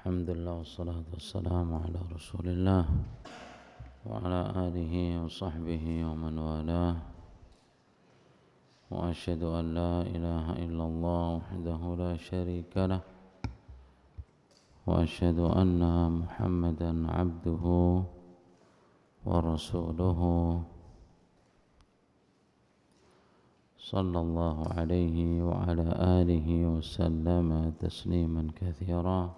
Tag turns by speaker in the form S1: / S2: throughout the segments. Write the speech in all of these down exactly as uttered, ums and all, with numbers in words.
S1: Alhamdulillah wassalatu wassalamu ala rasulillah wa ala alihi wa sahbihi wa man walah wa ashhadu an la ilaha illallah wahdahu la sharika lah wa ashhadu anna muhammadan abduhu wa rasuluhu sallallahu alaihi wa ala alihi wa sallama tasliman katsira.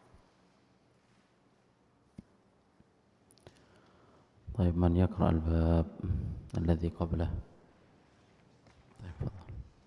S1: طيب من يقرأ الباب الذي قبله؟ طيب تفضل.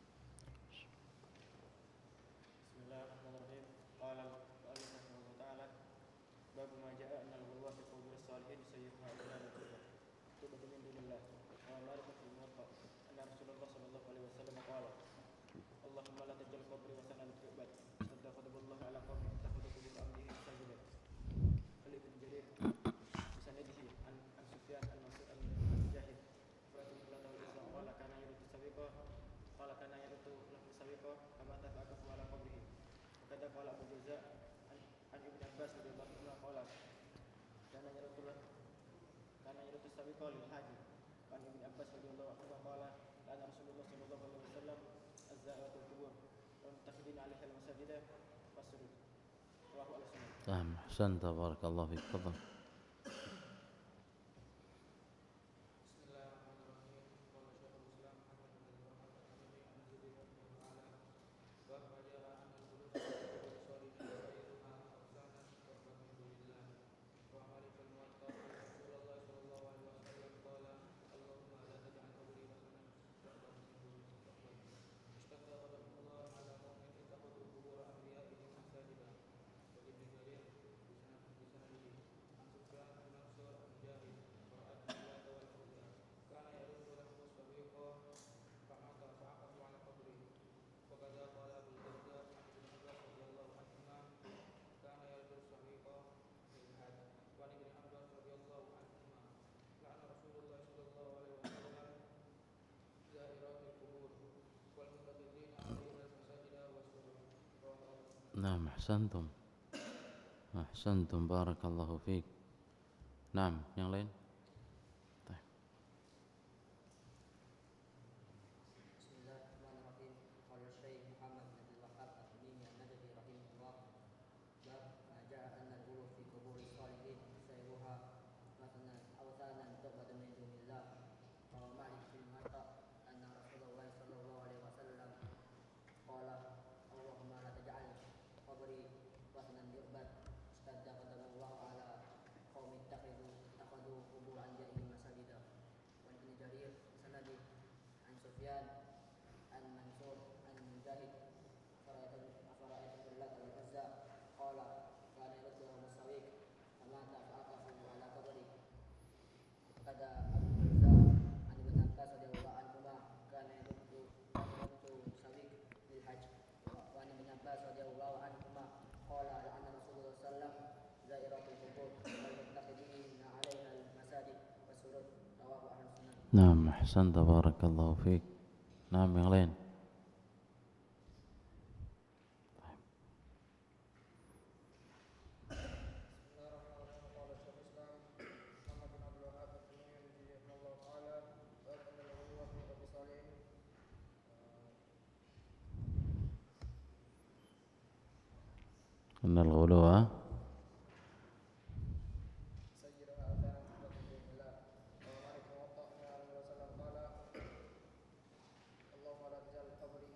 S2: بسم الله الرحمن الرحيم. قال المؤلف رحمه الله تعالى: باب ما جاء أن الغلو في قبور الصالحين سيئها إلى توبة توبة من دون الله. وعن مالك في الموطأ أن رسول الله صلى الله عليه وسلم قال: اللهم لا تجعل قبري وثنا يعبد. اشتد غضب الله على قوم اتخذوا قبور أنبيائهم مساجدا. ابن جرير بسنده عن عن سفيان المجاهد فرأيت له الإسلام قال كان يرد سبيقه قال كان يرد له سبيقه كما تفعله على قبره. وكذا قال أبو الجوزاء عن عن ابن عباس رضي الله عنه قال كان يرد كان يرد السبيقه للحاج. وعن ابن عباس رضي الله عنه قال كان رسول الله صلى الله عليه وسلم الزائرة القبور والمتخذين عليها المساجد والسجود. رواه السنن.
S1: تمام، أحسنت، بارك الله فيك. تفضل. نعم، أحسنتم أحسنتم بارك الله فيك. نعم، yang lain. طيب.
S3: بسم الله الرحمن الرحيم. قال الشيخ محمد بن عبد الوهاب التميمي النجدي رحمه الله: باب ما جاء أن الغلو في قبور الصالحين سيرها مثلا أوثانا تعبد من دون الله. روى مالك في الموطأ أن رسول الله صلى الله عليه وسلم قال: اللهم لا تجعل قبري وثنا يعبد. اشتد غضب الله على قوم اتخذوا اتخذوا قبور أنبيائهم مساجدا. وعن ابن جرير بسنده عن سفيان عن منصور عن مجاهد فرأيت اللات والعزى قال كان يرد لهم السويق فمات فعكفوا على قبره. وكذا أبو الجوزاء عن ابن عباس رضي الله عنهما كان يرد كان يرد السويق للحج. وعن ابن عباس رضي الله عنهما قال لعن رسول الله صلى الله عليه وسلم زائرات القبور والمتخذين عليها المساجد والسرور. رواه أهل السنن.
S1: نعم، أحسنت بارك الله فيك. نعم، yang lain.
S2: قال الشيخ الإسلام محمد بن عبد الوهاب التميمي رحمه الله تعالى: باب أن الغلو في قبر الصالحين
S1: أن الغلو
S2: سيرها أوثانا تعبد من دون الله. روى مالك في الموطأ أن النبي صلى الله عليه وسلم قال: اللهم لا تجعل قبري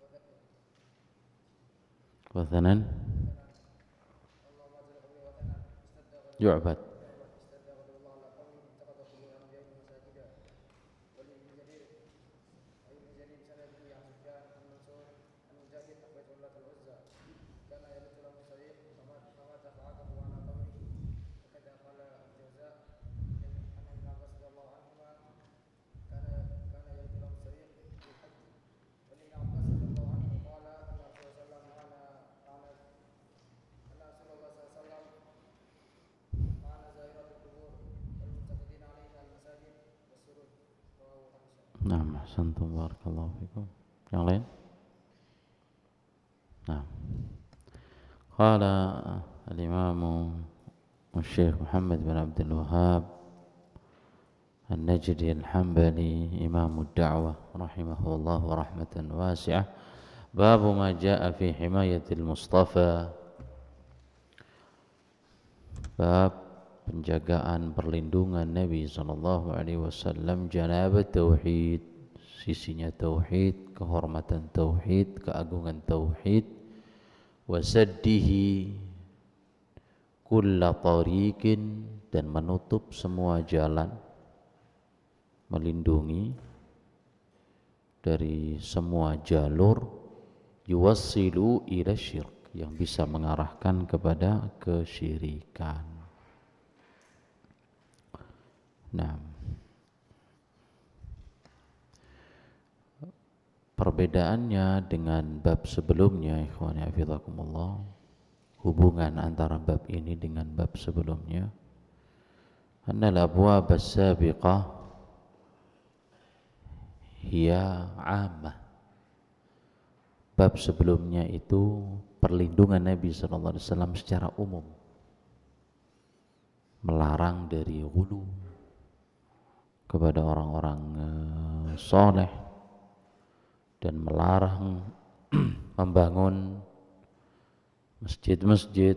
S1: وثنا
S2: اللهم لا تجعل قبري وثنا
S1: يعبد.
S2: اشتد غضب الله على قوم اتخذوا قبور أنبيائهم مساجدا. ولابن جرير أي ابن جرير بسنده عن سفيان عن منصور عن مجاهد أخرج اللات العزى كان يرد له السرير فمات فمات فعاقبوا على قبره. وكذا قال الجوزاء عن ابن عباس رضي الله عنهما كان كان يرد له السرير في الحج. وعن ابن عباس رضي الله عنه قال أن رسول الله صلى الله عليه وسلم لعن لعن أن رسول الله صلى الله عليه وسلم لعن زائرات القبور والمتخذين عليها المساجد والسرور. رواه أهل السنن.
S1: نعم، أحسنتم بارك الله فيكم. yang lain. Nah, qala Al-Imam Syekh Muhammad bin Abdul Wahhab An-Najdi Al-Hambali Imam ad-Da'wah rahimahullah wa rahmatan wasi'ah. Babu ma jaa fi himayatil Mustafa. Bab penjagaan perlindungan Nabi sallallahu alaihi wasallam janabat tauhid, sisinya tauhid, kehormatan tauhid, keagungan tauhid, wasaddihi kulla tariqin, dan menutup semua jalan, melindungi dari semua jalur yuwassilu ila syirk, yang bisa mengarahkan kepada kesyirikan. Nah, perbedaannya dengan bab sebelumnya, ikhwani hafizakumullah, hubungan antara bab ini dengan bab sebelumnya, annal abwab as-sabiqah hiya 'ammah. Bab sebelumnya itu perlindungan Nabi sallallahu alaihi wasallam secara umum, melarang dari ghulu kepada orang-orang uh, soleh, dan melarang membangun masjid-masjid,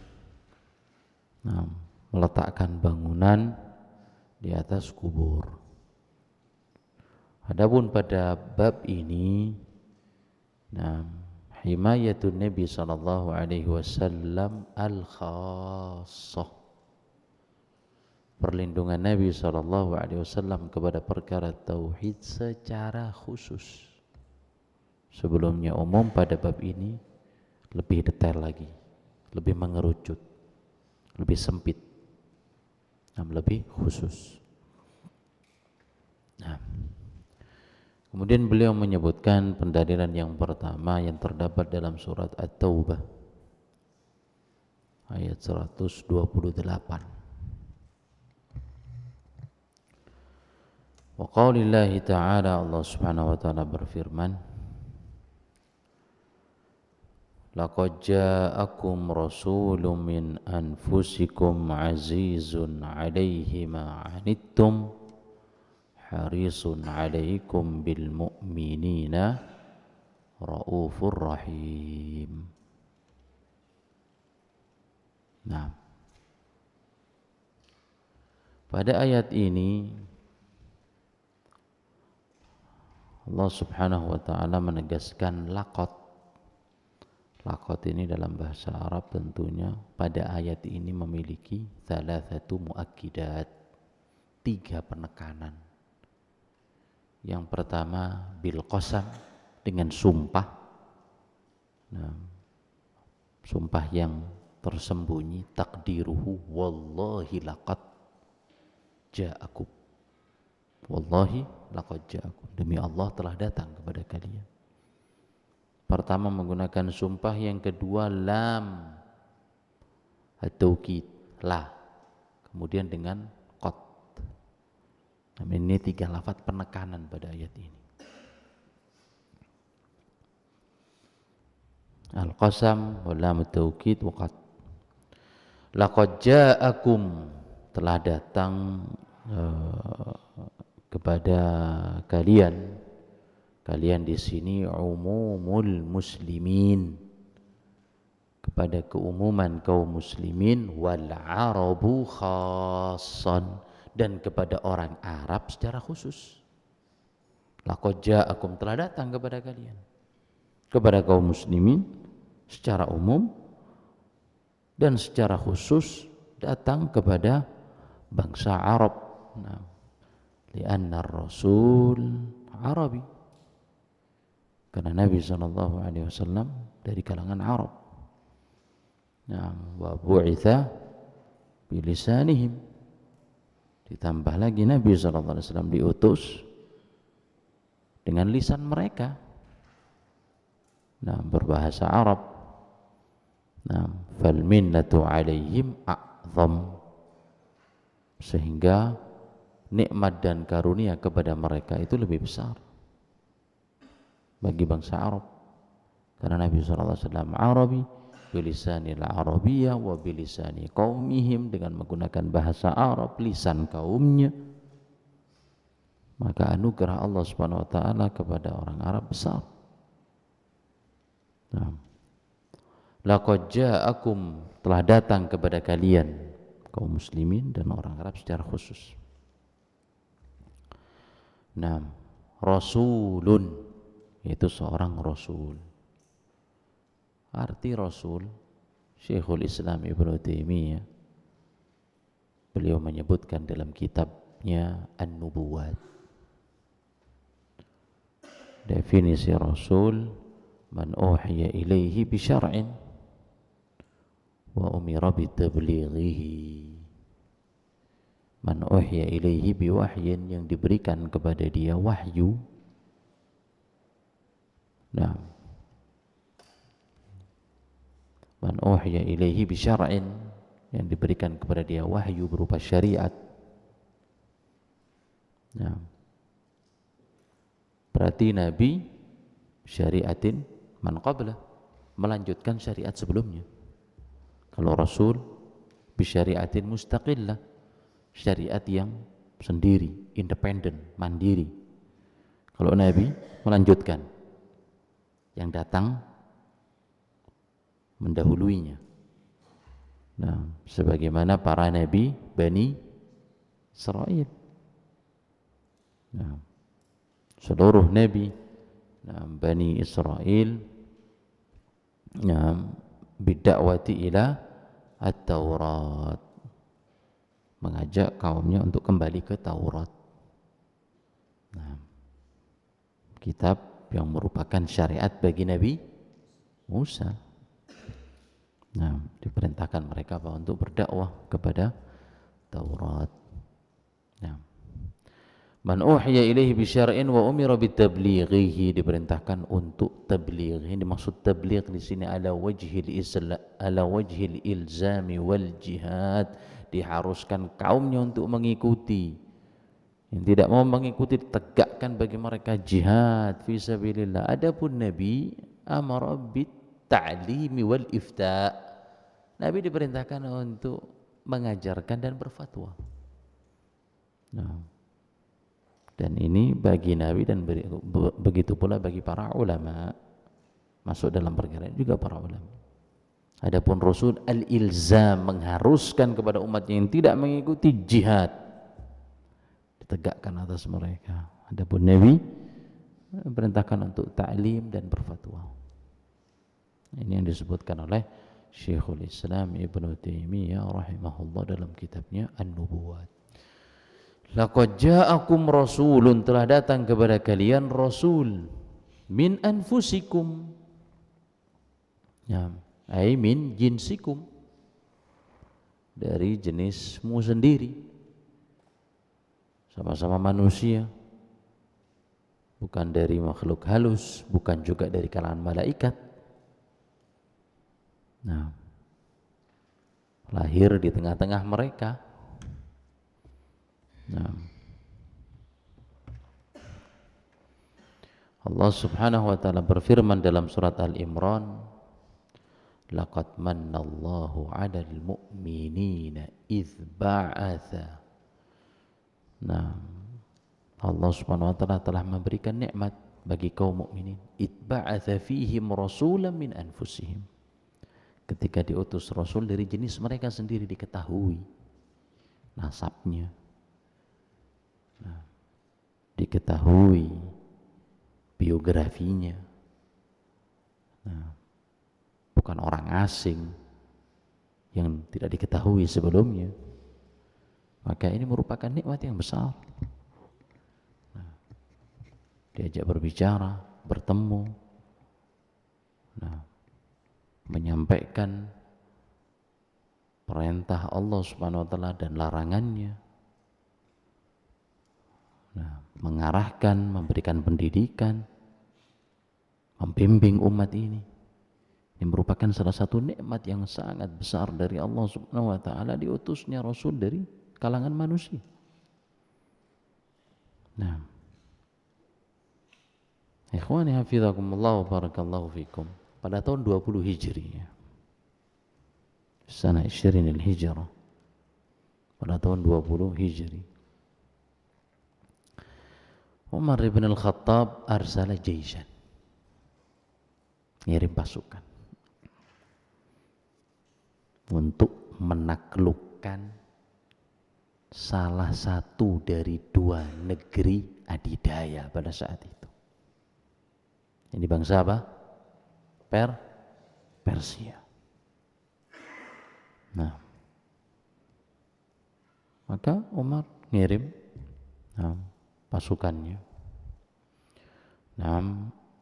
S1: nah, meletakkan bangunan di atas kubur. Adapun pada bab ini, nah, himayatun Nabi sallallahu alaihi wasallam al-khassah, perlindungan Nabi sallallahu alaihi wasallam kepada perkara tauhid secara khusus. Sebelumnya umum, pada bab ini lebih detail lagi, lebih mengerucut, lebih sempit, nah, lebih khusus. Nah, kemudian beliau menyebutkan pendalilan yang pertama yang terdapat dalam surat At-Taubah ayat seratus dua puluh delapan. Wa qaulillahi ta'ala, Allah Subhanahu wa ta'ala berfirman, laqad ja'akum rasulun min anfusikum azizun 'alaihi ma 'anittum harisun 'alaikum bil mu'minina raufur rahim. Nah, pada ayat ini Allah Subhanahu wa ta'ala menegaskan laqad. Laqad ini dalam bahasa Arab tentunya pada ayat ini memiliki thalathatu muakkidat, tiga penekanan. Yang pertama bil qasam, dengan sumpah, nah, sumpah yang tersembunyi, takdiruhu wallahi laqad ja'akum, wallahi laqad ja'akum, demi Allah telah datang kepada kalian. Pertama menggunakan sumpah, yang kedua lam at-taukid, la, kemudian dengan qad. Nah, ini tiga lafaz penekanan pada ayat ini. Al-qasam wa lam at-taukid wa qad. Laqad ja'akum, telah datang uh, kepada kalian. Kalian di sini umumul muslimin, kepada keumuman kaum muslimin, wal arabu khassan, dan kepada orang Arab secara khusus. Laqad ja'akum, telah datang kepada kalian, kepada kaum muslimin secara umum, dan secara khusus datang kepada bangsa Arab. Nah, li'anna ar-rasul Arabi, karena Nabi sallallahu alaihi wasallam dari kalangan Arab. Nah, wa bu'itha bilisanihim, ditambah lagi Nabi sallallahu alaihi wasallam diutus dengan lisan mereka, nah, berbahasa Arab. Nah, fal minnatu alaihim a'zam, sehingga nikmat dan karunia kepada mereka itu lebih besar bagi bangsa Arab, karena Nabi sallallahu alaihi wasallam Arabi bilisanil arabiyyah wa bilisani qaumihim, dengan menggunakan bahasa Arab, lisan kaumnya. Maka anugerah Allah Subhanahu wa taala kepada orang Arab besar. Nah, laqad ja'akum, telah datang kepada kalian kaum muslimin dan orang Arab secara khusus. Nah, rasulun, yaitu seorang rasul. Arti rasul, Syekhul Islam Ibnu Taimiyah beliau menyebutkan dalam kitabnya An-Nubuwat, definisi rasul, man uhiya ilaihi bi syar'in wa umira bi tablighihi. Man uhiya ilaihi bi wahyin, yang diberikan kepada dia wahyu. Nah, man uhiya ilaihi bi syar'in, yang diberikan kepada dia wahyu berupa syariat. Nah, berarti Nabi syariatin man qabla, melanjutkan syariat sebelumnya. Kalau Rasul bi syariatin mustaqillah, syariat yang sendiri, independen, mandiri. Kalau Nabi melanjutkan yang datang mendahuluinya. Nah, sebagaimana para nabi Bani Israil. Nah, seluruh nabi, nah, Bani Israil, nah, bidda'wati ila at-Taurat, mengajak kaumnya untuk kembali ke Taurat. Nah, kitab yang merupakan syariat bagi Nabi Musa. Nah, diperintahkan mereka bahwa untuk berdakwah kepada Taurat. Nah, man uhiya ilaihi bi syar'in wa umira bi tablighihi, diperintahkan untuk tabligh. Ini maksud tabligh di sini ala wajhil isla ala wajhil ilzami wal jihad, diharuskan kaumnya untuk mengikuti. Yang tidak mau mengikuti, tegakkan bagi mereka jihad fi sabilillah. Adapun Nabi amara bit ta'limi wal ifta', Nabi diperintahkan untuk mengajarkan dan berfatwa. Nah, dan ini bagi Nabi dan begitu pula bagi para ulama, masuk dalam perkara ini juga para ulama. Adapun Rasul al-ilzam, mengharuskan kepada umatnya yang tidak mengikuti jihad, ditegakkan atas mereka. Adapun Nabi perintahkan untuk ta'lim dan berfatwa. Ini yang disebutkan oleh Syekhul Islam Ibnu Taimiyah rahimahullah dalam kitabnya An-Nubuwat. Laqad ja'akum rasulun, telah datang kepada kalian rasul, min anfusikum, ya, ai min jinsikum, dari jenismu sendiri, sama-sama manusia, bukan dari makhluk halus, bukan juga dari kalangan malaikat. Nah, lahir di tengah-tengah mereka. Nah, Allah Subhanahu wa taala berfirman dalam surat Al-Imran, laqad mannallahu 'alal mu'minina idz ba'atha. Nah, Allah Subhanahu wa taala telah memberikan nikmat bagi kaum mukminin, idz ba'atha fihim rasulan min anfusihim, ketika diutus Rasul dari jenis mereka sendiri, diketahui nasabnya, nah, diketahui biografinya, nah, bukan orang asing yang tidak diketahui sebelumnya. Maka ini merupakan nikmat yang besar. Nah, diajak berbicara, bertemu, nah, menyampaikan perintah Allah Subhanahu wa taala dan larangannya. Nah, mengarahkan, memberikan pendidikan, membimbing umat ini. Ini merupakan salah satu nikmat yang sangat besar dari Allah Subhanahu wa taala, diutusnya Rasul dari kalangan manusia. Nah, ikhwani hafizakumullah wa barakallahu fikum, pada tahun dua puluh Hijriah, sana ishirin al-hijrah, pada tahun dua puluh Hijri. Umar ibn al-Khattab arsala jaishan, ngirim pasukan untuk menaklukkan salah satu dari dua negeri adidaya pada saat itu. Ini bangsa apa? Per Persia. Nah, maka Umar ngirim nah, pasukannya. Nah,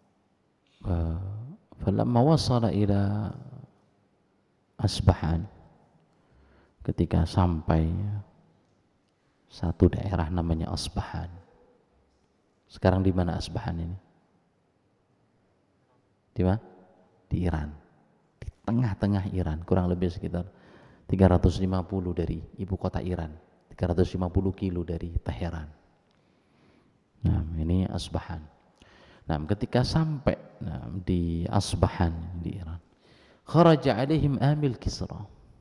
S1: falamma wasala ila Asbahan, ketika sampai satu daerah namanya Asbahan. Sekarang di mana Asbahan ini? Di mana? Di Iran. Di tengah-tengah Iran, kurang lebih sekitar tiga ratus lima puluh dari ibu kota Iran, tiga ratus lima puluh kilo dari Teheran. Nah, ini Asbahan. Nah, ketika sampai nah, di Asbahan di Iran, kharaja alaihim amil Kisra.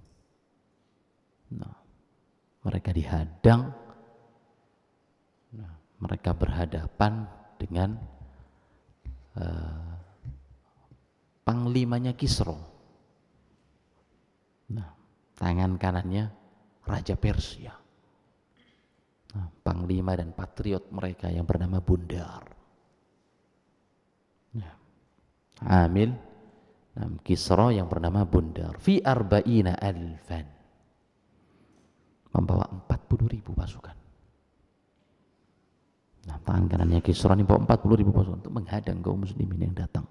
S1: Nah, mereka dihadang. Nah, mereka berhadapan dengan uh, panglimanya Kisra. Nah, tangan kanannya Raja Persia. Nah, panglima dan patriot mereka yang bernama Bundar. Nah, Amil nah, Kisra yang bernama Bundar. Fi arba'ina alfan, membawa empat puluh ribu pasukan. Nah, tangan kanannya Kisra ini bawa empat puluh ribu pasukan untuk menghadang kaum muslimin yang datang.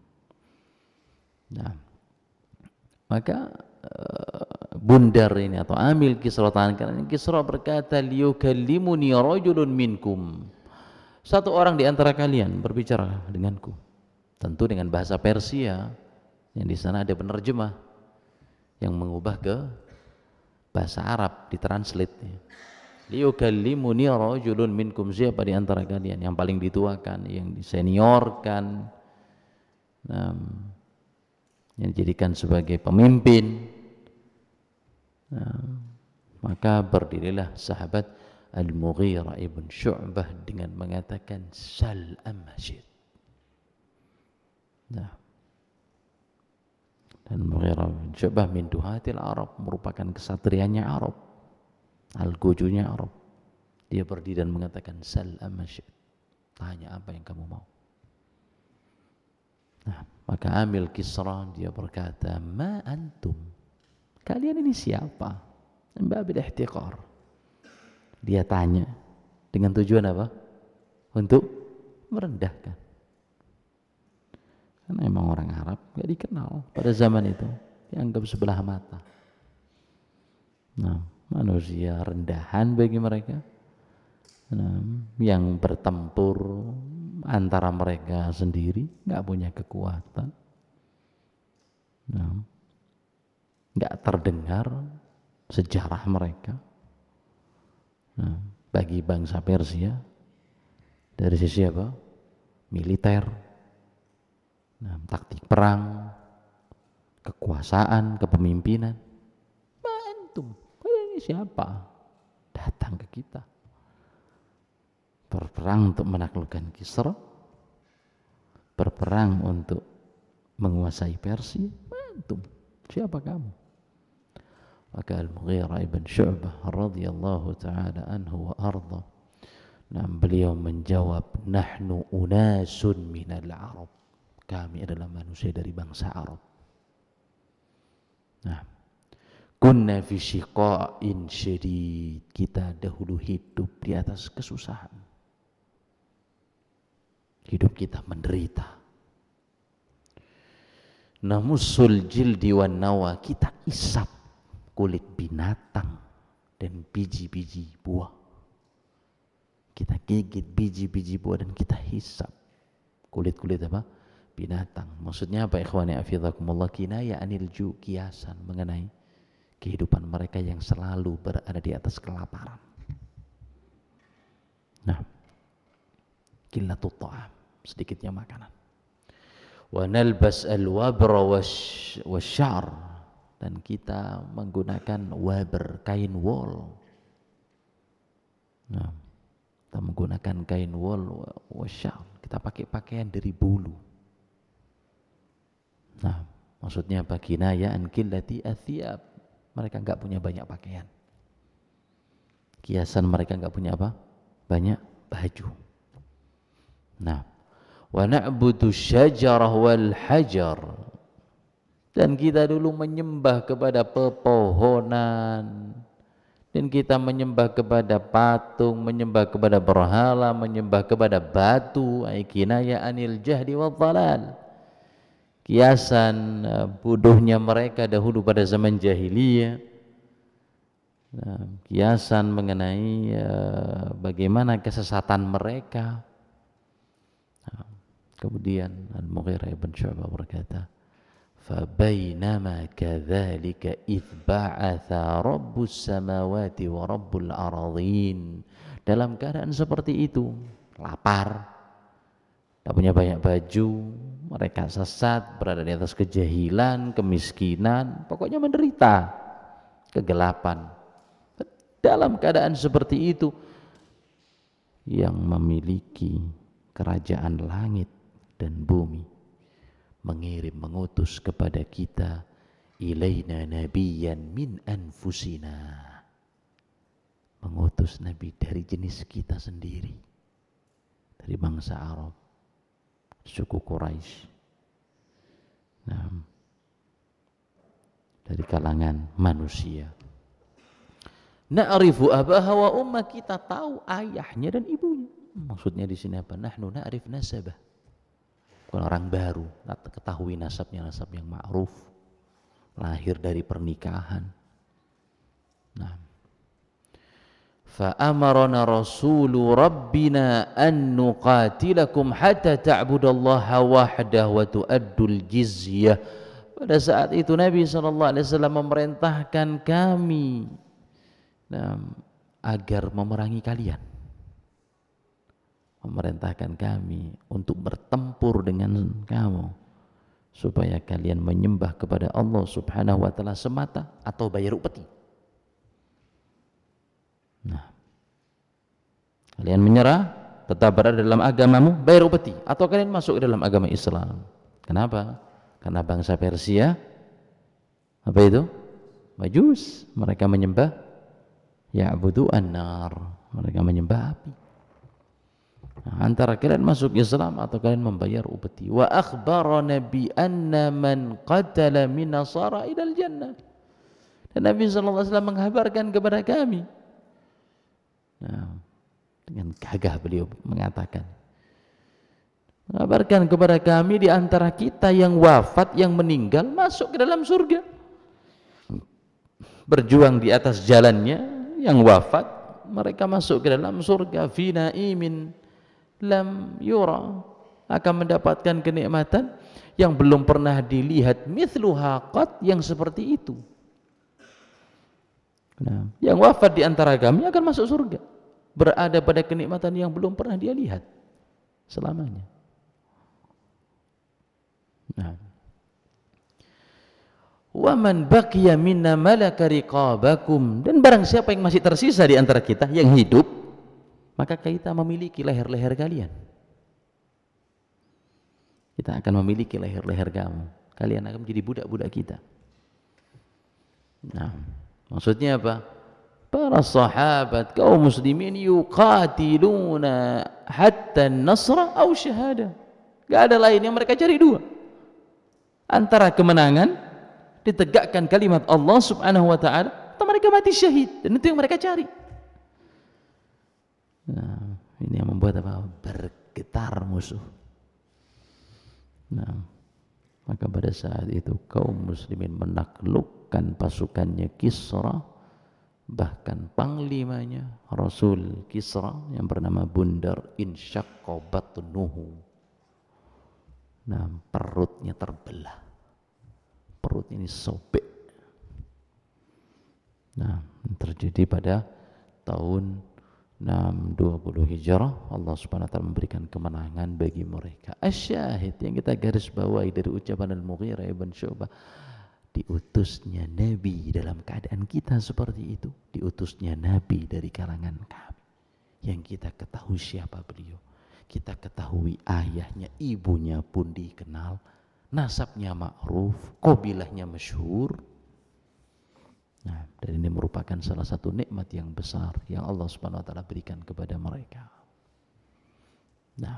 S1: Nah, maka uh, Bundar ini atau Amil Kisra, tangan kanan Kisra berkata, liyukallimuni rajulun minkum, satu orang di antara kalian berbicara denganku, tentu dengan bahasa Persia, yang di sana ada penerjemah yang mengubah ke bahasa Arab, ditranslate. Liyukallimuni rajulun minkum, siapa di antara kalian yang paling dituakan, yang diseniorkan, nah, yang dijadikan sebagai pemimpin. Nah, maka berdirilah sahabat Al-Mughirah ibn Syu'bah dengan mengatakan sal amjid. Nah, dan Mughirah bin Syu'bah min duhatil Arab, merupakan kesatrianya Arab, al-gujunya Arab. Dia berdiri dan mengatakan sal amjid, tanya apa yang kamu mau. Nah, maka Amil Kisra dia berkata, ma antum, kalian ini siapa? Babil ihtiqar. Dia tanya dengan tujuan apa? Untuk merendahkan. Karena memang orang Arab gak dikenal pada zaman itu, dianggap sebelah mata. Nah, manusia rendahan bagi mereka. Nah, yang bertempur antara mereka sendiri, nggak punya kekuatan, nah, nggak terdengar sejarah mereka. Nah, bagi bangsa Persia dari sisi apa? Militer, nah, taktik perang, kekuasaan, kepemimpinan. Antum, kalian ini siapa? Datang ke kita berperang untuk menaklukkan Kisra, berperang untuk menguasai Persia. Antum, siapa kamu? Maka Al-Mughirah ibn Syu'bah radhiyallahu ta'ala anhu wa arda, nah, beliau menjawab, nahnu unasun minal Arab, kami adalah manusia dari bangsa Arab. Nah, kunna fi syiqa'in syadid, kita dahulu hidup di atas kesusahan, hidup kita menderita. Namusul jildi wan nawa, kita isap kulit binatang dan biji-biji buah. Kita gigit biji-biji buah dan kita hisap kulit-kulit apa? Binatang. Maksudnya apa ikhwani afizakumullah? Kinaya anil ju, kiasan mengenai kehidupan mereka yang selalu berada di atas kelaparan. Nah, qillatul ta'am, sedikitnya makanan. Wa nalbas al-wabra wasy'ar, dan kita menggunakan waber, kain wol. Nah, kita menggunakan kain wol, wasyal, kita pakai pakaian dari bulu. Nah, maksudnya bagina ya ankillati athiyab, mereka enggak punya banyak pakaian. Kiasan mereka enggak punya apa? Banyak baju. Nah, wa na'budu syajarah wal hajar, dan kita dulu menyembah kepada pepohonan, dan kita menyembah kepada patung, menyembah kepada berhala, menyembah kepada batu, ay kinaya anil jahdi wal dhalal. Kiasan uh, bodohnya mereka dahulu pada zaman jahiliyah. Nah, kiasan mengenai uh, bagaimana kesesatan mereka. Nah, kemudian Al-Mughirah ibn Syu'bah berkata, فَبَيْنَمَا كَذَلِكَ إِذْ بَعَثَ رَبُّ السَّمَاوَاتِ وَرَبُّ الْأَرَضِينَ. Dalam keadaan seperti itu, lapar, tak punya banyak baju, mereka sesat, berada di atas kejahilan, kemiskinan, pokoknya menderita, kegelapan. Dalam keadaan seperti itu, yang memiliki kerajaan langit dan bumi mengirim, mengutus kepada kita, ilaina nabiyyan min anfusina, mengutus nabi dari jenis kita sendiri, dari bangsa Arab, suku Quraisy, nah, dari kalangan manusia. Na'rifu abaha wa umma, kita tahu ayahnya dan ibunya. Maksudnya di sini apa? Nahnu na'rif nasabah, bukan orang baru, tak ketahui nasabnya, nasab yang ma'ruf, lahir dari pernikahan. Nah, fa'amarana rasulu rabbina an nuqatilakum hatta ta'budallaha wahdah wa tu'addul jizyah. Pada saat itu Nabi shallallahu alaihi wasallam memerintahkan kami, nah, agar memerangi kalian, memerintahkan kami untuk bertempur dengan kamu, supaya kalian menyembah kepada Allah subhanahu wa ta'ala semata atau bayar upeti. Nah, kalian menyerah, tetap berada dalam agamamu, bayar upeti, atau kalian masuk ke dalam agama Islam. Kenapa? Karena bangsa Persia, apa itu? Majus, mereka menyembah ya'budu an-nar, mereka menyembah api. Nah, antara kalian masuk Islam atau kalian membayar upeti. Wa akhbarana bi anna man qatala min nasara ilal jannah, dan Nabi sallallahu alaihi wasallam menghabarkan kepada kami, nah, dengan gagah beliau mengatakan, mengabarkan kepada kami, di antara kita yang wafat, yang meninggal, masuk ke dalam surga, berjuang di atas jalannya, yang wafat mereka masuk ke dalam surga, fi naimin lam yura, akan mendapatkan kenikmatan yang belum pernah dilihat, mithluha qat, yang seperti itu. Nah, yang wafat di antara kami akan masuk surga, berada pada kenikmatan yang belum pernah dia lihat selamanya. Nah, wa man baqiya minna malaka riqabakum, dan barang siapa yang masih tersisa di antara kita yang hidup, maka kita memiliki leher-leher kalian. Kita akan memiliki leher-leher kamu, kalian akan menjadi budak-budak kita. Nah, maksudnya apa? Para sahabat, kaum muslimin, yuqatiluna hatta nasra aw syahada. Gak ada lain yang mereka cari, dua, antara kemenangan, ditegakkan kalimat Allah subhanahu wa ta'ala, atau mereka mati syahid, dan itu yang mereka cari. Nah, ini yang membuat apa? Bergetar musuh. Nah, maka pada saat itu kaum muslimin menaklukkan pasukannya Kisra, bahkan panglimanya Rasul Kisra yang bernama Bundar, insyaqqa batnuhu. Nah, perutnya terbelah, perut ini sobek. Nah, terjadi pada tahun enam dua puluh Hijrah. Allah subhanahu wa ta'ala memberikan kemenangan bagi mereka. Asyahid yang kita garis bawahi dari ucapan Al-Mughirah ibn Syu'bah, diutusnya Nabi dalam keadaan kita seperti itu, diutusnya Nabi dari kalangan kami, yang kita ketahui siapa beliau, kita ketahui ayahnya, ibunya pun dikenal, nasabnya ma'ruf, qabilahnya masyhur. Nah, dan ini merupakan salah satu nikmat yang besar yang Allah Subhanahu wa taala berikan kepada mereka. Nah,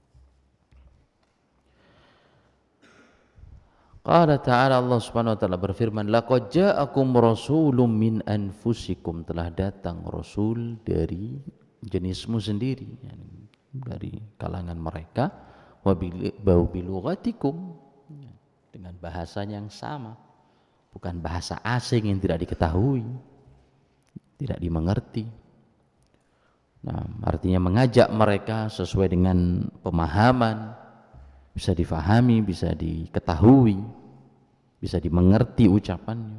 S1: Qala ta'ala, Allah Subhanahu wa taala berfirman, laqad ja'akum rasulun min anfusikum, telah datang rasul dari jenismu sendiri, yani dari kalangan mereka, wa bilughatikum, dengan bahasa yang sama, bukan bahasa asing yang tidak diketahui, tidak dimengerti. Nah, artinya mengajak mereka sesuai dengan pemahaman, bisa difahami, bisa diketahui, bisa dimengerti ucapannya.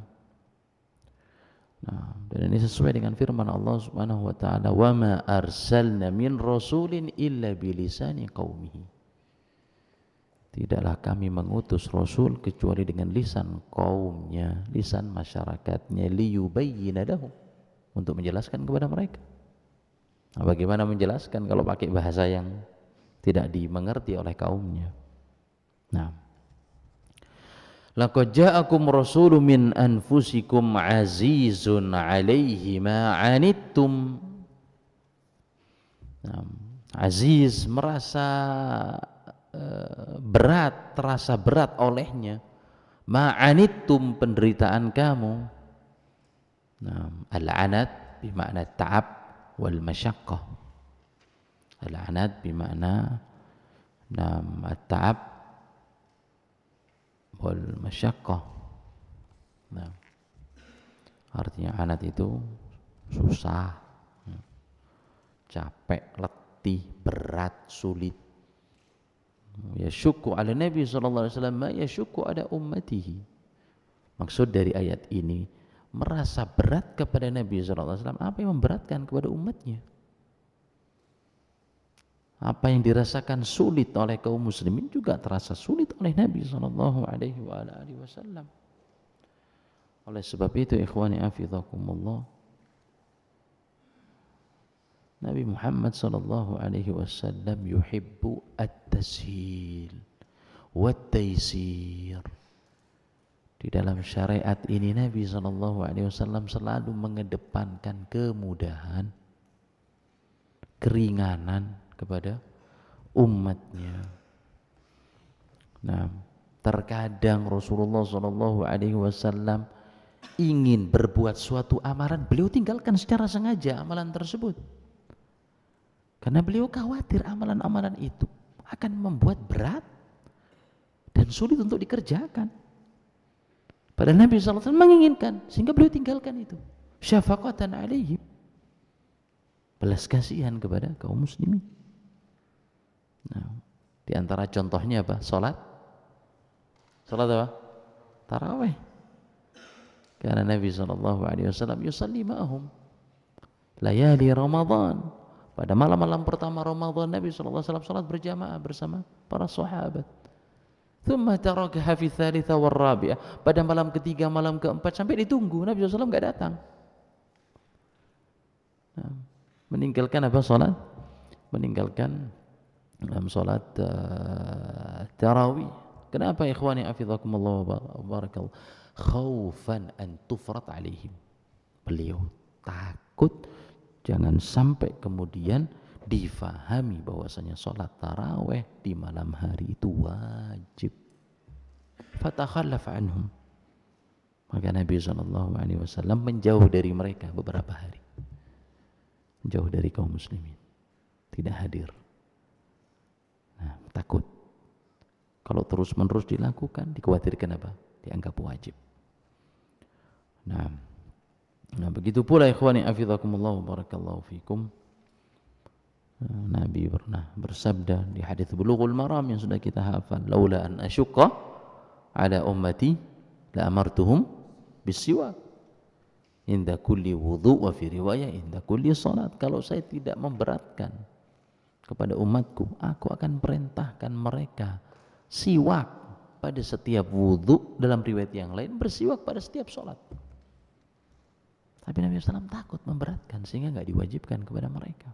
S1: Nah, dan ini sesuai dengan firman Allah Subhanahu wa taala, "Wa ma arsalna min rasulin illa bilisani qaumihi." Tidaklah kami mengutus rasul kecuali dengan lisan kaumnya, lisan masyarakatnya, liyubayyina lahum, untuk menjelaskan kepada mereka. Nah, bagaimana menjelaskan kalau pakai bahasa yang tidak dimengerti oleh kaumnya? Nah, laqad ja'akum rasulun min anfusikum azizun 'alaihi ma 'anittum. Nah, aziz merasa uh, berat, terasa berat olehnya, ma 'anittum, penderitaan kamu. Nah, al-'anat bermakna ta'ab wal masyaqqah. Al-'anat bermakna nam at-ta'ab wal masyaqqah. Nah, artinya anat itu susah, capek, letih, berat, sulit. Yasyukku ala Nabi sallallahu alaihi wasallam ma yasyukku ala ummatihi. Maksud dari ayat ini, merasa berat kepada Nabi sallallahu alaihi wasallam apa yang memberatkan kepada umatnya. Apa yang dirasakan sulit oleh kaum muslimin juga terasa sulit oleh Nabi sallallahu alaihi wasallam. Oleh sebab itu, ikhwani hafizakumullah, Nabi Muhammad sallallahu alaihi wasallam yuhibbu at-tashil wat-taysir. Di dalam syariat ini Nabi sallallahu alaihi wasallam selalu mengedepankan kemudahan, keringanan kepada umatnya. Nah, terkadang Rasulullah sallallahu alaihi wasallam ingin berbuat suatu amalan, beliau tinggalkan secara sengaja amalan tersebut, karena beliau khawatir amalan-amalan itu akan membuat berat dan sulit untuk dikerjakan. Padahal Nabi sallallahu alaihi wasallam menginginkan, sehingga beliau tinggalkan itu, syafaqatan alaihim, belas kasihan kepada kaum muslimin. Nah, di antara contohnya apa? Salat. Salat apa? Tarawih. Karena Nabi sallallahu alaihi wasallam yusalli ma'ahum layali Ramadan. Pada malam-malam pertama Ramadan, Nabi sallallahu alaihi wasallam salat berjamaah bersama para sahabat. Tsumma tarakaha fi tsalitsa war rabi'ah. Pada malam ketiga, malam keempat, sampai ditunggu Nabi sallallahu alaihi wasallam enggak datang. Nah, meninggalkan apa? Salat. Meninggalkan dalam salat uh, tarawih. Kenapa ikhwani hafizakumullah wa barakallahu? Khaufan an tufrat alaihim. Beliau takut jangan sampai kemudian difahami bahwasanya salat tarawih di malam hari itu wajib. Fatakhallaf anhum. Maka Nabi sallallahu alaihi wasallam menjauh dari mereka beberapa hari. Jauh dari kaum muslimin. Tidak hadir. Nah, takut kalau terus-menerus dilakukan, dikhawatirkan apa? Dianggap wajib. Nah, nah begitu pula ikhwani hafizakumullah barakallahu fikum. Nah, Nabi pernah bersabda di hadis Bulughul Maram yang sudah kita hafal, laula an asyqa ala ummati la amartuhum bisiwak inda kulli wudu wa fi riwayah inda kulli salat. Kalau saya tidak memberatkan kepada umatku, aku akan perintahkan mereka siwak pada setiap wudhu, dalam riwayat yang lain bersiwak pada setiap sholat. Tapi Nabi shallallahu alaihi wasallam takut memberatkan sehingga nggak diwajibkan kepada mereka.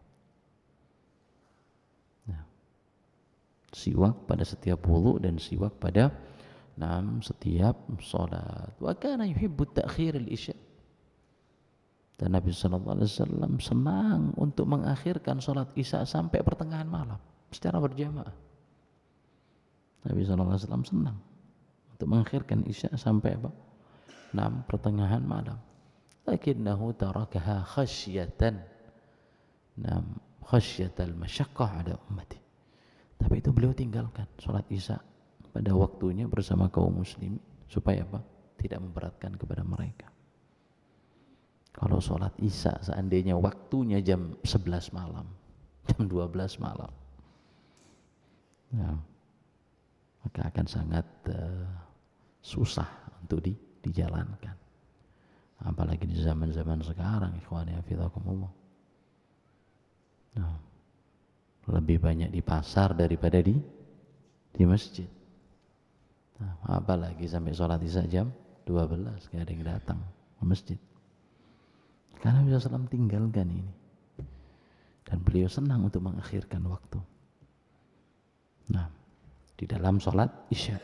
S1: Nah, siwak pada setiap wudhu dan siwak pada nam setiap sholat. Wa kana yuhibbu ta'khir al-isya. Dan Nabi shallallahu alaihi wasallam senang untuk mengakhirkan sholat isya sampai pertengahan malam secara berjamaah. Nabi shallallahu alaihi wasallam senang untuk mengakhirkan isya sampai apa? enam pertengahan malam. Lakinnahu tarakaha khasyatan nam khasyatal masyaqqah ala ummati. Tapi itu beliau tinggalkan sholat isya pada waktunya bersama kaum muslimin supaya apa? Tidak memberatkan kepada mereka. Kalau sholat isya seandainya waktunya jam sebelas malam, jam dua belas malam, nah, maka akan sangat uh, susah untuk di, dijalankan. Apalagi di zaman-zaman sekarang, ikhwani hafizakumullah. Nah, lebih banyak di pasar daripada di di masjid. Nah, apalagi sampai sholat isya jam dua belas, gak ada yang datang ke masjid. Karena Nabi shallallahu alaihi wasallam tinggalkan ini. Dan beliau senang untuk mengakhirkan waktu. Nah, di dalam sholat isya.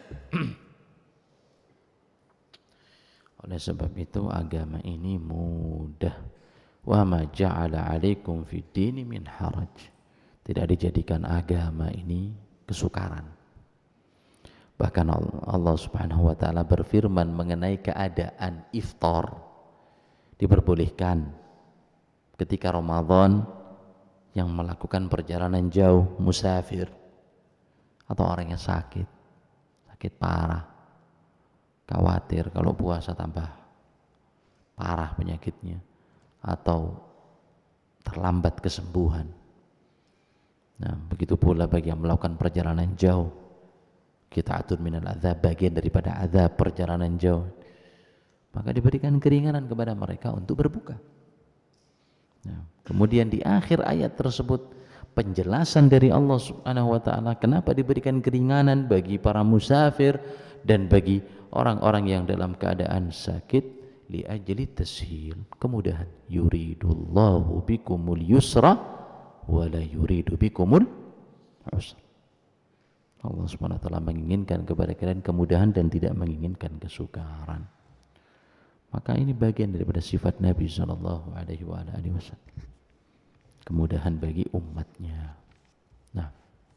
S1: Oleh sebab itu agama ini mudah. Wa ma ja'ala 'alaikum fid dini min haraj. Tidak dijadikan agama ini kesukaran. Bahkan Allah Subhanahu wa taala berfirman mengenai keadaan iftar. Diperbolehkan ketika Ramadan yang melakukan perjalanan jauh, musafir atau orang yang sakit, sakit parah, khawatir kalau puasa tambah parah penyakitnya atau terlambat kesembuhan. Nah, begitu pula bagi yang melakukan perjalanan jauh, kita atur minal azab, bagian daripada azab perjalanan jauh, maka diberikan keringanan kepada mereka untuk berbuka. Nah, kemudian di akhir ayat tersebut penjelasan dari Allah Subhanahu wa taala kenapa diberikan keringanan bagi para musafir dan bagi orang-orang yang dalam keadaan sakit, li ajli tashil, kemudahan. Yuridullahu bikumul yusra wa la yuridu bikumul usra. Allah Subhanahu wa taala menginginkan kepada kalian kemudahan dan tidak menginginkan kesukaran. Maka ini bagian daripada sifat Nabi sallallahu alaihi wasallam. Kemudahan bagi umatnya. Nah,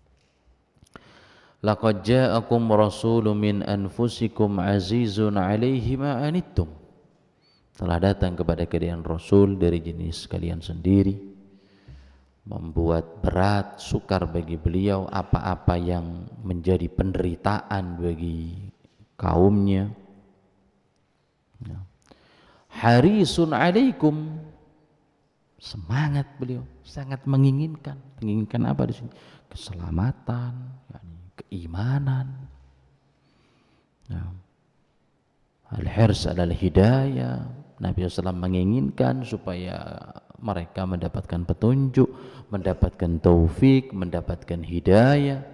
S1: laqad ja'akum rasulun min anfusikum azizun 'alaihi ma anittum. Telah datang kepada kalian rasul dari jenis kalian sendiri, membuat berat sukar bagi beliau apa-apa yang menjadi penderitaan bagi kaumnya. Ya. Harisun 'alaikum, semangat beliau, sangat menginginkan. Menginginkan apa di sini? Keselamatan, yani keimanan. Ya. Al-hirs alal hidayah. Nabi shallallahu alaihi wasallam menginginkan supaya mereka mendapatkan petunjuk, mendapatkan taufik, mendapatkan hidayah.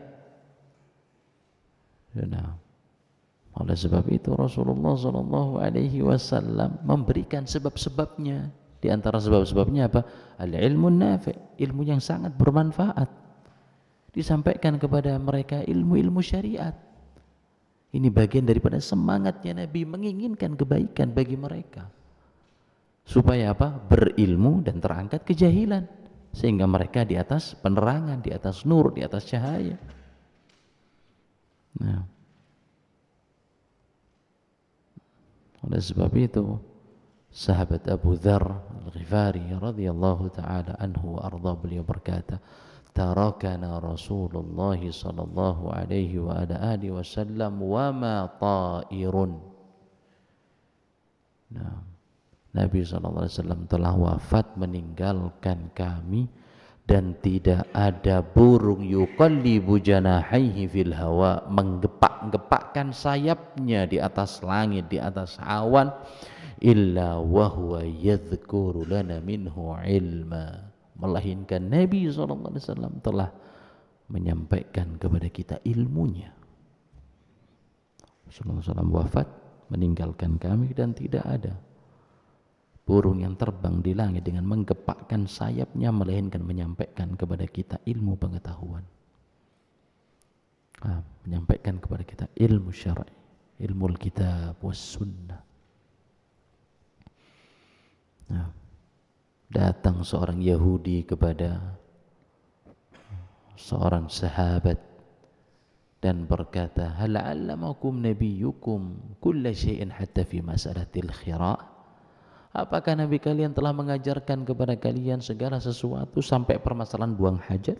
S1: Nah, oleh sebab itu Rasulullah shallallahu alaihi wasallam memberikan sebab-sebabnya. Di antara sebab-sebabnya apa? Al-ilmu nafi', ilmu yang sangat bermanfaat. Disampaikan kepada mereka ilmu-ilmu syariat. Ini bagian daripada semangatnya Nabi menginginkan kebaikan bagi mereka. Supaya apa? Berilmu dan terangkat kejahilan. Sehingga mereka di atas penerangan, di atas nur, di atas cahaya. Nah, oleh sebab itu sahabat Abu Dzar Al-Ghifari radhiyallahu taala anhu wa arda, beliau berkata, tarakana Rasulullah sallallahu alaihi wa ala alihi wasallam wa ma ta'irun. Nah, Nabi sallallahu alaihi wasallam telah wafat meninggalkan kami dan tidak ada burung yuqallibu janahaihi fil hawa, menggepak-gepakkan sayapnya di atas langit, di atas awan, illa wa huwa yadhkuru lana minhu ilma, melainkan Nabi sallallahu alaihi wasallam telah menyampaikan kepada kita ilmunya. Rasulullah shallallahu alaihi wasallam wafat, meninggalkan kami, dan tidak ada burung yang terbang di langit dengan menggepakkan sayapnya melainkan menyampaikan kepada kita ilmu pengetahuan, nah, menyampaikan kepada kita ilmu syar'i, ilmu kitab was sunnah. Nah, datang seorang Yahudi kepada seorang sahabat dan berkata, hal 'allamakum nabiyyukum kulla syai'in hatta fi mas'alatil khira'? Apakah Nabi kalian telah mengajarkan kepada kalian segala sesuatu sampai permasalahan buang hajat?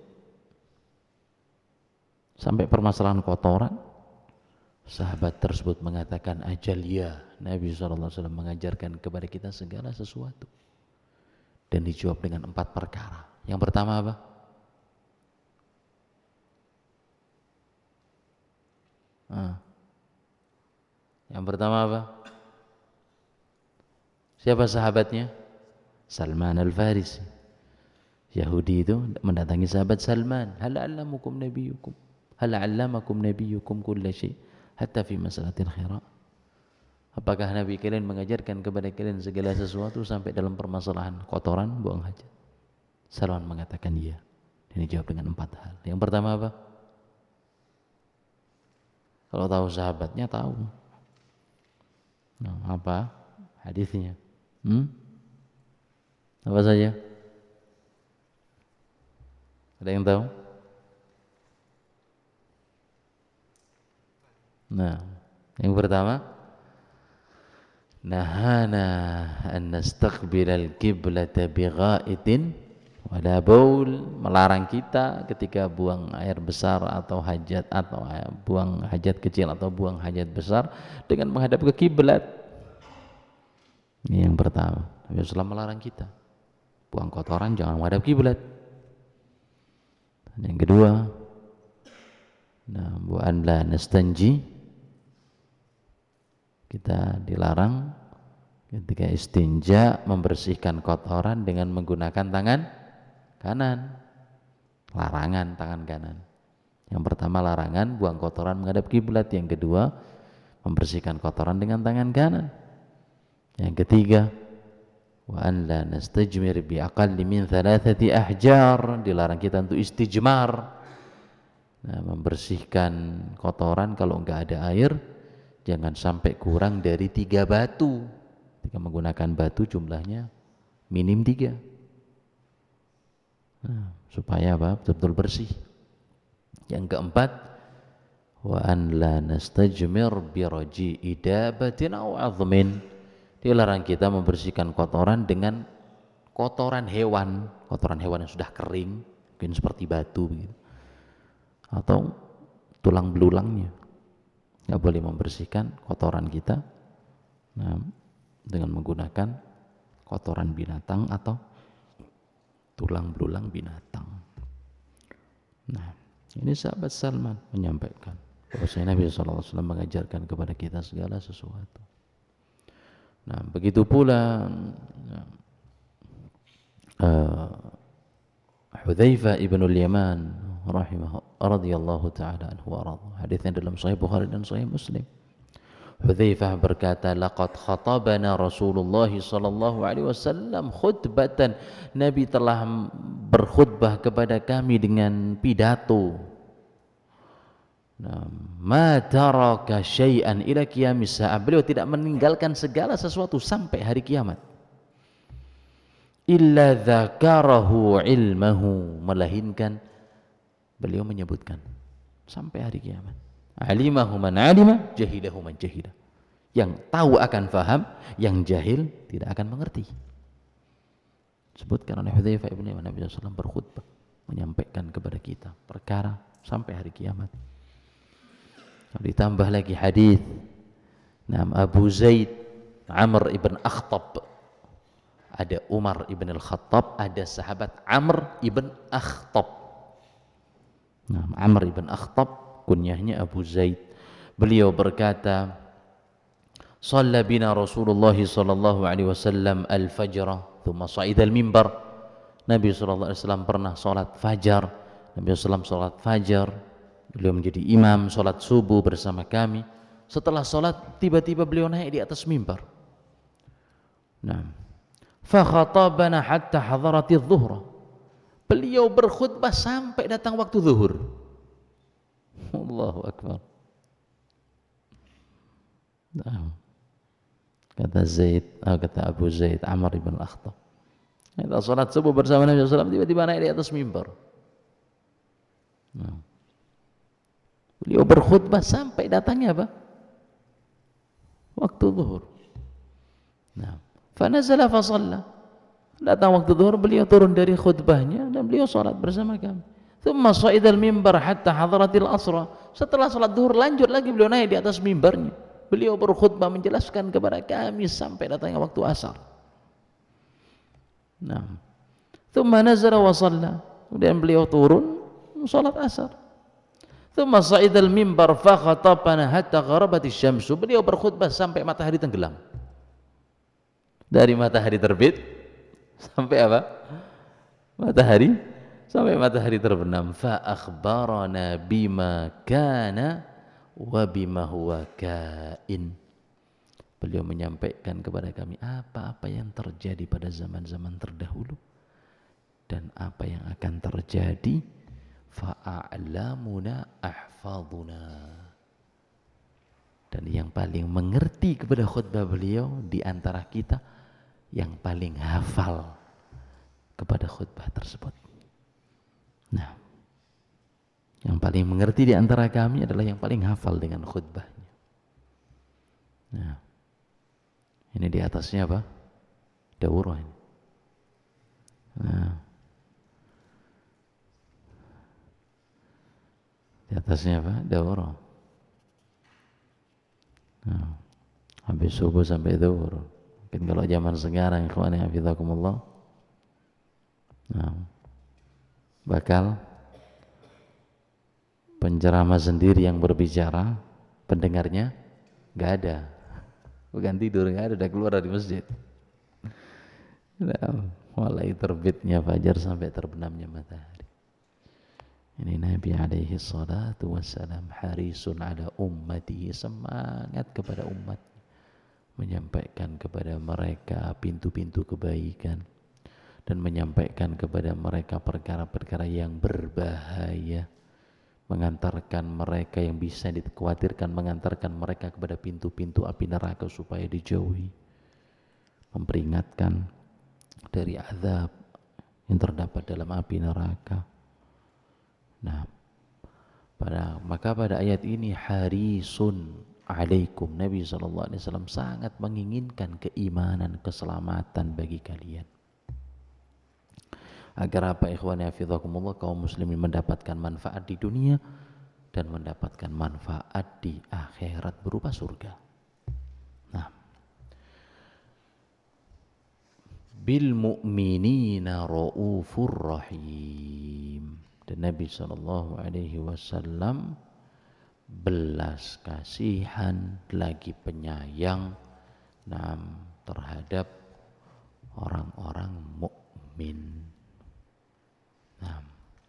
S1: Sampai permasalahan kotoran? Sahabat tersebut mengatakan, ajal ya, Nabi shallallahu alaihi wasallam mengajarkan kepada kita segala sesuatu. Dan dijawab dengan empat perkara. Yang pertama apa? Ah. Yang pertama apa? Siapa sahabatnya? Salman Al-Farisi. Yahudi itu mendatangi sahabat Salman, hal 'allamakum nabiyyukum hal 'allamakum nabiyyukum kulla syai' hatta fi masalatil khira'? Apakah Nabi kalian mengajarkan kepada kalian segala sesuatu sampai dalam permasalahan kotoran, buang hajat? Salman mengatakan iya. Dan dijawab dengan empat hal. Yang pertama apa? Kalau tahu sahabatnya tahu. Nah, apa hadisnya? Hmm? Apa saja? Ada yang tahu? Nah, yang pertama, nahana an nastaqbil al-qiblata bighaitin wala baul, melarang kita ketika buang air besar atau hajat atau buang hajat kecil atau buang hajat besar dengan menghadap ke kiblat. Ini yang pertama, Nabi sallallahu alaihi wasallam melarang kita buang kotoran jangan menghadap kiblat. Yang kedua, nah, wa an la nastanji, kita dilarang ketika istinja membersihkan kotoran dengan menggunakan tangan kanan. Larangan tangan kanan. Yang pertama larangan buang kotoran menghadap kiblat. Yang kedua membersihkan kotoran dengan tangan kanan. Yang ketiga, wa an la nastajmir bi aqalli min thalathati ahjar, dilarang kita untuk istijmar. Nah, membersihkan kotoran kalau enggak ada air jangan sampai kurang dari tiga batu. Jika menggunakan batu jumlahnya minim tiga. Nah, supaya apa? Betul-betul bersih. Yang keempat, wa an la nastajmir bi raji'i dabatin aw 'azmin, dilarang kita membersihkan kotoran dengan kotoran hewan, kotoran hewan yang sudah kering, mungkin seperti batu begitu, atau tulang belulangnya. Nggak boleh membersihkan kotoran kita nah, dengan menggunakan kotoran binatang atau tulang belulang binatang. Nah, ini sahabat Salman menyampaikan bahwasanya Nabi shallallahu alaihi wasallam mengajarkan kepada kita segala sesuatu. Nah, begitu pula uh, Hudzaifah ibn al-Yaman rahimahu radhiyallahu taala anhu wa radha. Hadisnya dalam Sahih Bukhari dan Sahih Muslim. Hudzaifah berkata, laqad khatabana Rasulullah sallallahu alaihi wasallam khutbatan, Nabi telah berkhutbah kepada kami dengan pidato. Nah, ma taraka syai'an ila qiyamis sa'ah, beliau tidak meninggalkan segala sesuatu sampai hari kiamat. Illa dzakarahu ilmahu, melainkan beliau menyebutkan sampai hari kiamat. Alimahu man alima, jahilahu man jahila. Yang tahu akan faham, yang jahil tidak akan mengerti. Sebutkan oleh Hudzaifah ibn Yaman, Nabi sallallahu alaihi wasallam berkhutbah menyampaikan kepada kita perkara sampai hari kiamat. Ditambah lagi hadis Nam Abu Zaid Amr ibn Akhtab, ada Umar ibn al-Khattab, ada sahabat Amr ibn Akhtab. Nah, Amr ibn Akhtab kunyahnya Abu Zaid. Beliau berkata, "Shalla bina Rasulullah sallallahu alaihi wasallam al-fajr, thumma sa'ida al-mimbar." Nabi sallallahu alaihi wasallam pernah salat fajar. Nabi sallallahu alaihi wasallam salat fajar. Beliau menjadi imam salat subuh bersama kami. setelah sholat tiba-tiba beliau naik di atas mimbar. Nah, fa khatabana hatta hadaratiz zuhra. Beliau berkhutbah sampai datang waktu zuhur. Allahu akbar. Nah, kata Zaid, oh, kata Abu Zaid Amr ibn al-Akhtab, kita sholat subuh bersama Nabi shallallahu alaihi wasallam, tiba-tiba naik di atas mimbar. Nah, beliau berkhutbah sampai datangnya apa? Waktu zuhur. Nah, fa nazala fa shalla. Datang waktu zuhur, beliau turun dari khutbahnya dan beliau sholat bersama kami. Thumma sha'idal mimbar hatta hadaratil asra. Setelah sholat zuhur lanjut lagi beliau naik di atas mimbarnya. Beliau berkhutbah menjelaskan kepada kami sampai datangnya waktu asar. Nah, thumma nazala wa shalla. Kemudian beliau turun salat asar. Thumma sa'idal mimbar fa khatabana hatta gharabatis syamsu. Beliau berkhutbah sampai matahari tenggelam. Dari matahari terbit sampai apa? Matahari sampai matahari terbenam. Fa akhbarana bima kana wa bima huwa kain. Beliau menyampaikan kepada kami apa-apa yang terjadi pada zaman-zaman terdahulu dan apa yang akan terjadi. Fa'a'lamuna ahfaduna. Dan yang paling mengerti kepada khutbah beliau di antara kita, yang paling hafal kepada khutbah tersebut. Nah, yang paling mengerti di antara kami adalah yang paling hafal dengan khutbahnya. Nah, ini di atasnya apa? Daurah ini. Nah, di atasnya apa? Daurah. Nah, habis subuh sampai zuhur. Mungkin kalau zaman sekarang, ikhwani hafizakumullah, nah, bakal penceramah sendiri yang berbicara, pendengarnya nggak ada, bukan tidur, nggak ada, udah keluar dari masjid. Nah, mulai terbitnya fajar sampai terbenamnya matahari. Ini Nabi alaihi salatu wassalam harisun ala ummatihi, semangat kepada umatnya, menyampaikan kepada mereka pintu-pintu kebaikan dan menyampaikan kepada mereka perkara-perkara yang berbahaya, mengantarkan mereka yang bisa dikhawatirkan, mengantarkan mereka kepada pintu-pintu api neraka supaya dijauhi, memperingatkan dari azab yang terdapat dalam api neraka. Nah, pada maka pada ayat ini harisun alaikum, Nabi shallallahu alaihi wasallam sangat menginginkan keimanan, keselamatan bagi kalian. Agar apa, ikhwani hafizakumullah, kaum muslimin mendapatkan manfaat di dunia dan mendapatkan manfaat di akhirat berupa surga. Nah, bil mu'minina ra'ufur rahim. Dan Nabi shallallahu alaihi wasallam belas kasihan lagi penyayang nam terhadap orang-orang mukmin. Nah,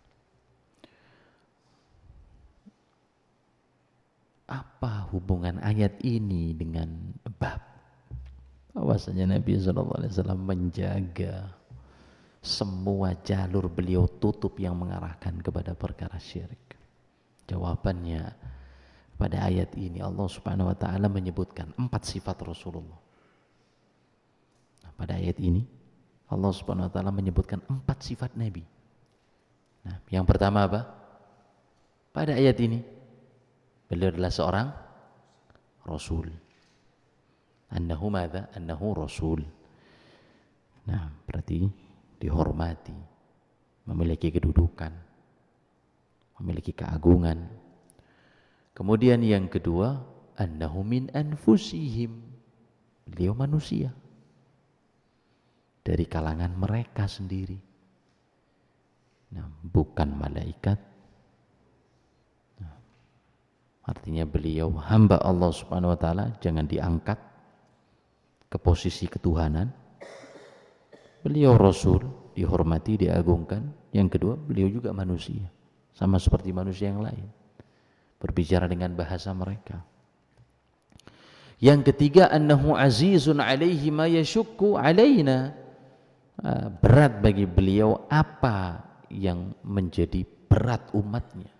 S1: apa hubungan ayat ini dengan bab? Bahwasanya Nabi shallallahu alaihi wasallam menjaga semua jalur beliau tutup yang mengarahkan kepada perkara syirik. Jawabannya, pada ayat ini Allah Subhanahu wa taala menyebutkan empat sifat Rasulullah. Nah, pada ayat ini Allah Subhanahu wa taala menyebutkan empat sifat Nabi. Nah, yang pertama apa? Pada ayat ini beliau adalah seorang rasul. Annahu madza? Annahu rasul. Nah, berarti dihormati, memiliki kedudukan, memiliki keagungan. Kemudian yang kedua, annahu min anfusihim, beliau manusia dari kalangan mereka sendiri. Nah, bukan malaikat. Nah, artinya beliau hamba Allah Subhanahu wa taala, jangan diangkat ke posisi ketuhanan. Beliau Rasul, dihormati, diagungkan. Yang kedua, beliau juga manusia, sama seperti manusia yang lain, berbicara dengan bahasa mereka. Yang ketiga, annahu azizun alaihi ma yashukku alaina. Berat bagi beliau apa yang menjadi berat umatnya.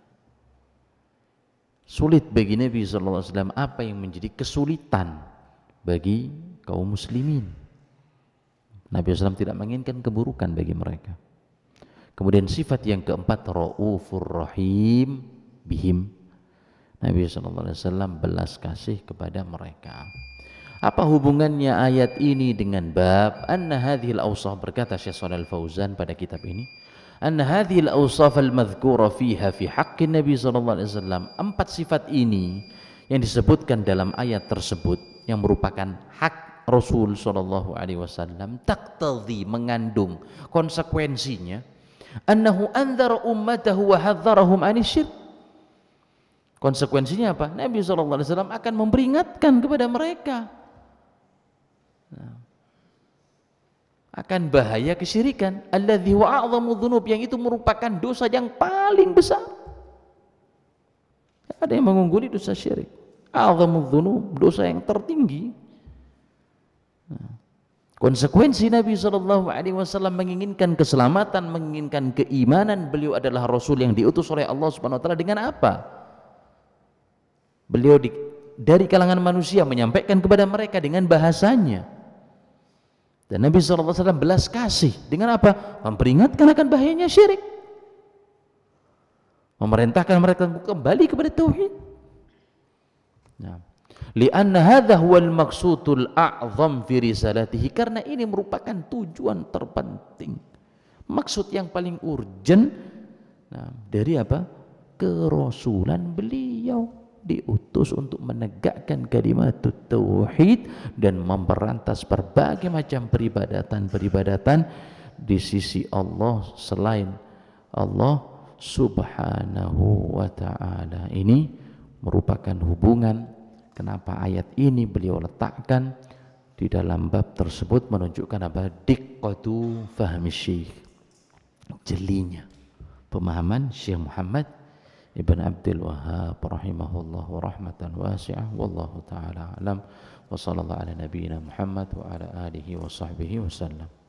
S1: Sulit bagi Nabi sallallahu alaihi wasallam apa yang menjadi kesulitan bagi kaum muslimin. Nabi sallallahu alaihi wasallam tidak menginginkan keburukan bagi mereka. Kemudian sifat yang keempat, raufur rahim bihim. Nabi sallallahu alaihi wasallam belas kasih kepada mereka. Apa hubungannya ayat ini dengan bab anna hadhil awsaf, berkata Syekh Shalih Al-Fauzan pada kitab ini, anna hadhil awsaf al-madhkura fiha fi haqqin Nabi sallallahu alaihi wasallam, empat sifat ini yang disebutkan dalam ayat tersebut yang merupakan hak Rasul sallallahu alaihi wasallam, taqtadhi, mengandung konsekuensinya, annahu anzara ummatahu wa hadzarahum anisyirk. Konsekuensinya apa? Nabi sallallahu alaihi wasallam akan memperingatkan kepada mereka akan bahaya kesyirikan, alladzi huwa a'dhamu dzunub, yang itu merupakan dosa yang paling besar. Ada yang mengungguli dosa syirik. A'dhamu dzunub, dosa yang tertinggi. Nah, konsekuensi Nabi sallallahu alaihi wasallam menginginkan keselamatan, menginginkan keimanan. Beliau adalah Rasul yang diutus oleh Allah Subhanahu wa taala dengan apa? Beliau di, dari kalangan manusia menyampaikan kepada mereka dengan bahasanya. Dan Nabi sallallahu alaihi wasallam belas kasih dengan apa? Memperingatkan akan bahayanya syirik, memerintahkan mereka kembali kepada tauhid. Nah, li'anna hadha huwal maqsudul a'zam fi risalatihi, karena ini merupakan tujuan terpenting, maksud yang paling urgent, nah, dari apa? Kerasulan beliau. Diutus untuk menegakkan kalimat tauhid dan memberantas berbagai macam peribadatan-peribadatan di sisi Allah selain Allah Subhanahu wa ta'ala. Ini merupakan hubungan kenapa ayat ini beliau letakkan di dalam bab tersebut, menunjukkan apa? Diqqatu fahmi syekh, jelinya pemahaman Syekh Muhammad Ibn Abdul Wahhab rahimahullah wa rahmatan wasi'ah. Wallahu ta'ala alam wa sallallahu ala nabiyyina Muhammad wa ala alihi wa sahbihi wa sallam.